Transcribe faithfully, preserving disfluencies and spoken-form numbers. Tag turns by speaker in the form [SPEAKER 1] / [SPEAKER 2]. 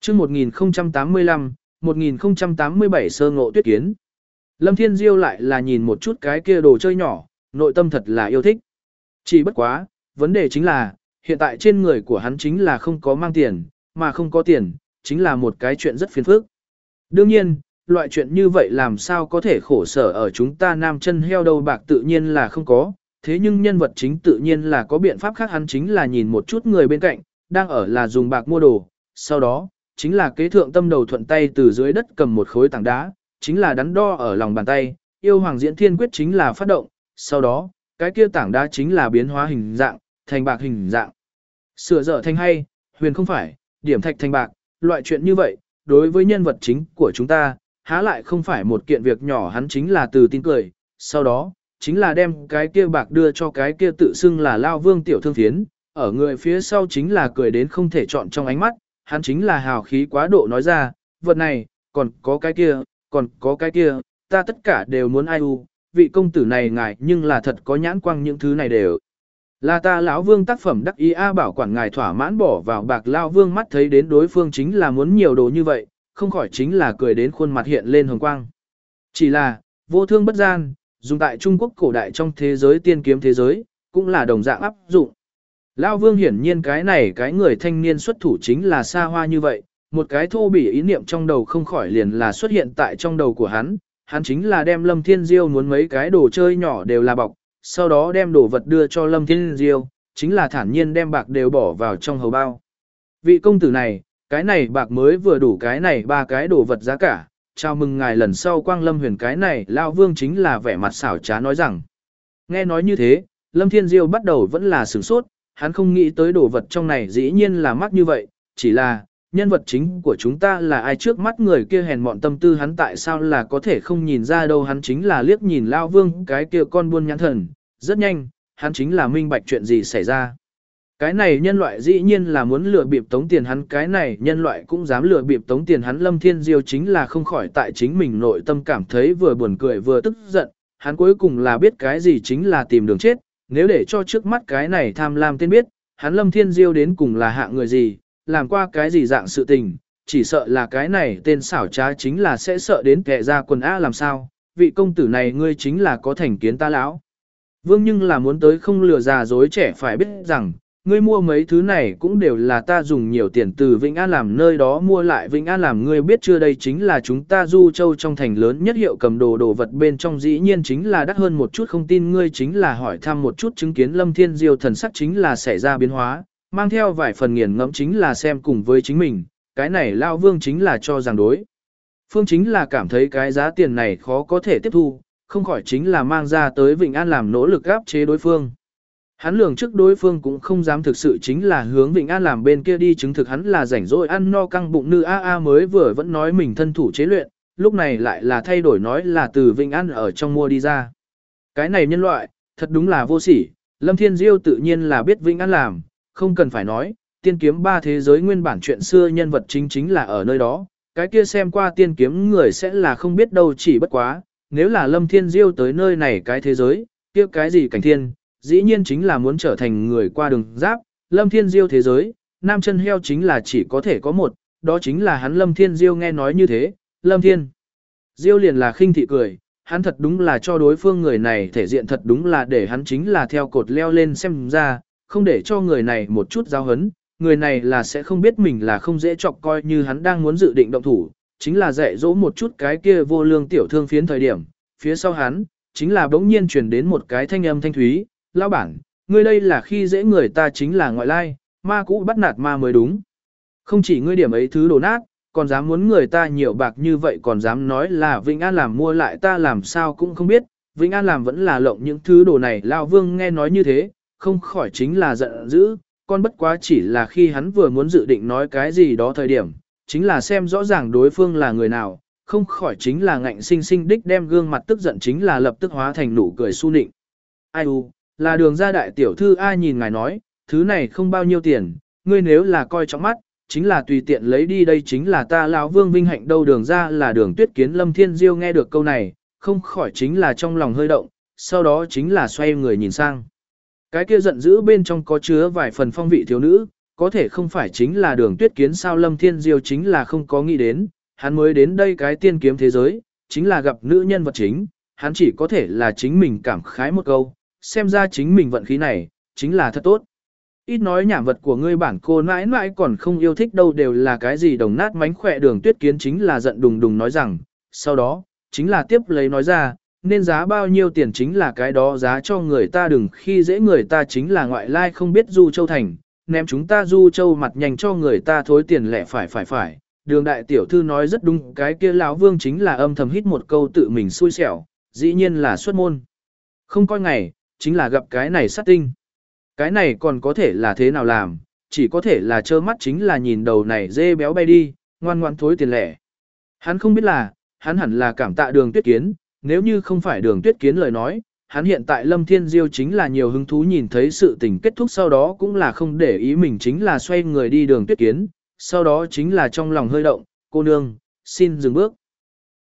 [SPEAKER 1] chương một nghìn không trăm tám mươi lăm, một nghìn không trăm tám mươi bảy sơ ngộ tuyết kiến. Lâm Thiên Diêu lại là nhìn một chút cái kia đồ chơi nhỏ, nội tâm thật là yêu thích. Chỉ bất quá, vấn đề chính là, hiện tại trên người của hắn chính là không có mang tiền, mà không có tiền, chính là một cái chuyện rất phiền phức. Đương nhiên, loại chuyện như vậy làm sao có thể khổ sở ở chúng ta nam chân heo đầu bạc tự nhiên là không có, thế nhưng nhân vật chính tự nhiên là có biện pháp khác, hắn chính là nhìn một chút người bên cạnh, đang ở là dùng bạc mua đồ, sau đó, chính là kế thượng tâm đầu thuận tay từ dưới đất cầm một khối tảng đá, chính là đắn đo ở lòng bàn tay, yêu hoàng diễn thiên quyết chính là phát động, sau đó, cái kia tảng đá chính là biến hóa hình dạng, thành bạc hình dạng. Sửa dở thành hay, huyền không phải, điểm thạch thành bạc, loại chuyện như vậy, đối với nhân vật chính của chúng ta, há lại không phải một kiện việc nhỏ, hắn chính là từ tin cười, sau đó, chính là đem cái kia bạc đưa cho cái kia tự xưng là Lao Vương tiểu thương phiến, ở người phía sau chính là cười đến không thể chọn trong ánh mắt, hắn chính là hào khí quá độ nói ra, vật này, còn có cái kia, còn có cái kia, ta tất cả đều muốn ai u, vị công tử này ngài nhưng là thật có nhãn quang, những thứ này đều là ta lão Vương tác phẩm đắc ý a, bảo quản ngài thỏa mãn bỏ vào bạc. Lao Vương mắt thấy đến đối phương chính là muốn nhiều đồ như vậy, không khỏi chính là cười đến khuôn mặt hiện lên hồng quang. Chỉ là, vô thương bất gian, dùng tại Trung Quốc cổ đại trong thế giới tiên kiếm thế giới, cũng là đồng dạng áp dụng. Lao Vương hiển nhiên cái này cái người thanh niên xuất thủ chính là xa hoa như vậy, một cái thô bỉ ý niệm trong đầu không khỏi liền là xuất hiện tại trong đầu của hắn, hắn chính là đem Lâm Thiên Diêu muốn mấy cái đồ chơi nhỏ đều là bọc, sau đó đem đồ vật đưa cho Lâm Thiên Diêu, chính là thản nhiên đem bạc đều bỏ vào trong hầu bao. Vị công tử này, cái này bạc mới vừa đủ cái này ba cái đồ vật giá cả, chào mừng ngài lần sau quang lâm huyền. Cái này Lao Vương chính là vẻ mặt xảo trá nói rằng. Nghe nói như thế, Lâm Thiên Diêu bắt đầu vẫn là sửng sốt, hắn không nghĩ tới đồ vật trong này dĩ nhiên là mắc như vậy, chỉ là, nhân vật chính của chúng ta là ai, trước mắt người kia hèn mọn tâm tư hắn tại sao là có thể không nhìn ra đâu, hắn chính là liếc nhìn Lao Vương cái kia con buôn nhãn thần, rất nhanh, hắn chính là minh bạch chuyện gì xảy ra. Cái này nhân loại dĩ nhiên là muốn lừa bịp tống tiền hắn, cái này nhân loại cũng dám lừa bịp tống tiền hắn. Lâm Thiên Diêu chính là không khỏi tại chính mình nội tâm cảm thấy vừa buồn cười vừa tức giận, hắn cuối cùng là biết cái gì chính là tìm đường chết, nếu để cho trước mắt cái này tham lam tên biết, hắn Lâm Thiên Diêu đến cùng là hạng người gì, làm qua cái gì dạng sự tình, chỉ sợ là cái này tên xảo trá chính là sẽ sợ đến kẻ ra quần á. Làm sao, vị công tử này ngươi chính là có thành kiến ta lão Vương nhưng là muốn tới không lừa già dối trẻ, phải biết rằng, ngươi mua mấy thứ này cũng đều là ta dùng nhiều tiền từ Vĩnh An làm nơi đó mua lại. Vĩnh An làm ngươi biết chưa, đây chính là chúng ta Du Châu trong thành lớn nhất hiệu cầm đồ, đồ vật bên trong dĩ nhiên chính là đắt hơn một chút, không tin ngươi chính là hỏi thăm một chút chứng kiến. Lâm Thiên Diêu thần sắc chính là xảy ra biến hóa, mang theo vài phần nghiền ngẫm chính là xem cùng với chính mình, cái này Lao Vương chính là cho rằng đối phương chính là cảm thấy cái giá tiền này khó có thể tiếp thu, không khỏi chính là mang ra tới Vĩnh An làm nỗ lực áp chế đối phương. Hắn lường trước đối phương cũng không dám thực sự chính là hướng Vĩnh An làm bên kia đi, chứng thực hắn là rảnh rỗi ăn no căng bụng nữ a a mới vừa vẫn nói mình thân thủ chế luyện, lúc này lại là thay đổi nói là từ Vĩnh An ở trong mua đi ra. Cái này nhân loại, thật đúng là vô sỉ. Lâm Thiên Diêu tự nhiên là biết Vĩnh An làm, không cần phải nói, tiên kiếm ba thế giới nguyên bản chuyện xưa nhân vật chính chính là ở nơi đó, cái kia xem qua tiên kiếm người sẽ là không biết đâu, chỉ bất quá, nếu là Lâm Thiên Diêu tới nơi này cái thế giới, kia cái gì cảnh thiên, dĩ nhiên chính là muốn trở thành người qua đường giáp. Lâm Thiên Diêu thế giới, nam chân heo chính là chỉ có thể có một, đó chính là hắn Lâm Thiên Diêu. Nghe nói như thế, Lâm Thiên Diêu liền là khinh thị cười, hắn thật đúng là cho đối phương người này thể diện thật đúng là để hắn chính là theo cột leo lên xem ra, không để cho người này một chút giáo hấn, người này là sẽ không biết mình là không dễ chọc, coi như hắn đang muốn dự định động thủ, chính là dạy dỗ một chút cái kia vô lương tiểu thương phiến thời điểm, phía sau hắn, chính là bỗng nhiên truyền đến một cái thanh âm thanh thúy, lão bản, ngươi đây là khi dễ người ta, chính là ngoại lai, ma cũ bắt nạt ma mới đúng. Không chỉ ngươi điểm ấy thứ đồ nát, còn dám muốn người ta nhiều bạc như vậy, còn dám nói là Vĩnh An làm mua lại, ta làm sao cũng không biết, Vĩnh An làm vẫn là lộng những thứ đồ này. Lão Vương nghe nói như thế, không khỏi chính là giận dữ, con bất quá chỉ là khi hắn vừa muốn dự định nói cái gì đó thời điểm, chính là xem rõ ràng đối phương là người nào, không khỏi chính là ngạnh sinh sinh đích đem gương mặt tức giận chính là lập tức hóa thành nụ cười su nịnh. Ai u, là Đường gia đại tiểu thư ai, nhìn ngài nói, thứ này không bao nhiêu tiền, ngươi nếu là coi trọng mắt, chính là tùy tiện lấy đi, đây chính là ta lão Vương vinh hạnh đâu. Đường gia là Đường Tuyết Kiến. Lâm Thiên Diêu nghe được câu này, không khỏi chính là trong lòng hơi động, sau đó chính là xoay người nhìn sang. Cái kia giận dữ bên trong có chứa vài phần phong vị thiếu nữ, có thể không phải chính là Đường Tuyết Kiến sao? Lâm Thiên Diêu chính là không có nghĩ đến, hắn mới đến đây cái tiên kiếm thế giới, chính là gặp nữ nhân vật chính, hắn chỉ có thể là chính mình cảm khái một câu, xem ra chính mình vận khí này, chính là thật tốt. Ít nói nhảm vật của ngươi bản cô mãi mãi còn không yêu thích đâu, đều là cái gì đồng nát mánh khỏe. Đường Tuyết Kiến chính là giận đùng đùng nói rằng, sau đó, chính là tiếp lấy nói ra, nên giá bao nhiêu tiền chính là cái đó giá cho người ta, đừng khi dễ người ta, chính là ngoại lai không biết Du Châu Thành, ném chúng ta Du Châu mặt nhanh cho người ta thối tiền lẻ phải phải phải. Đường đại tiểu thư nói rất đúng, cái kia lão Vương chính là âm thầm hít một câu tự mình xui xẻo, dĩ nhiên là xuất môn. Không coi ngày, chính là gặp cái này sát tinh. Cái này còn có thể là thế nào làm, chỉ có thể là trơ mắt chính là nhìn đầu này dê béo bay đi, ngoan ngoan thối tiền lẻ. Hắn không biết là, hắn hẳn là cảm tạ Đường Tuyết Kiến, nếu như không phải Đường Tuyết Kiến lời nói, hắn hiện tại Lâm Thiên Diêu chính là nhiều hứng thú nhìn thấy sự tình kết thúc, sau đó cũng là không để ý mình, chính là xoay người đi Đường Tuyết Kiến, sau đó chính là trong lòng hơi động, cô nương, xin dừng bước.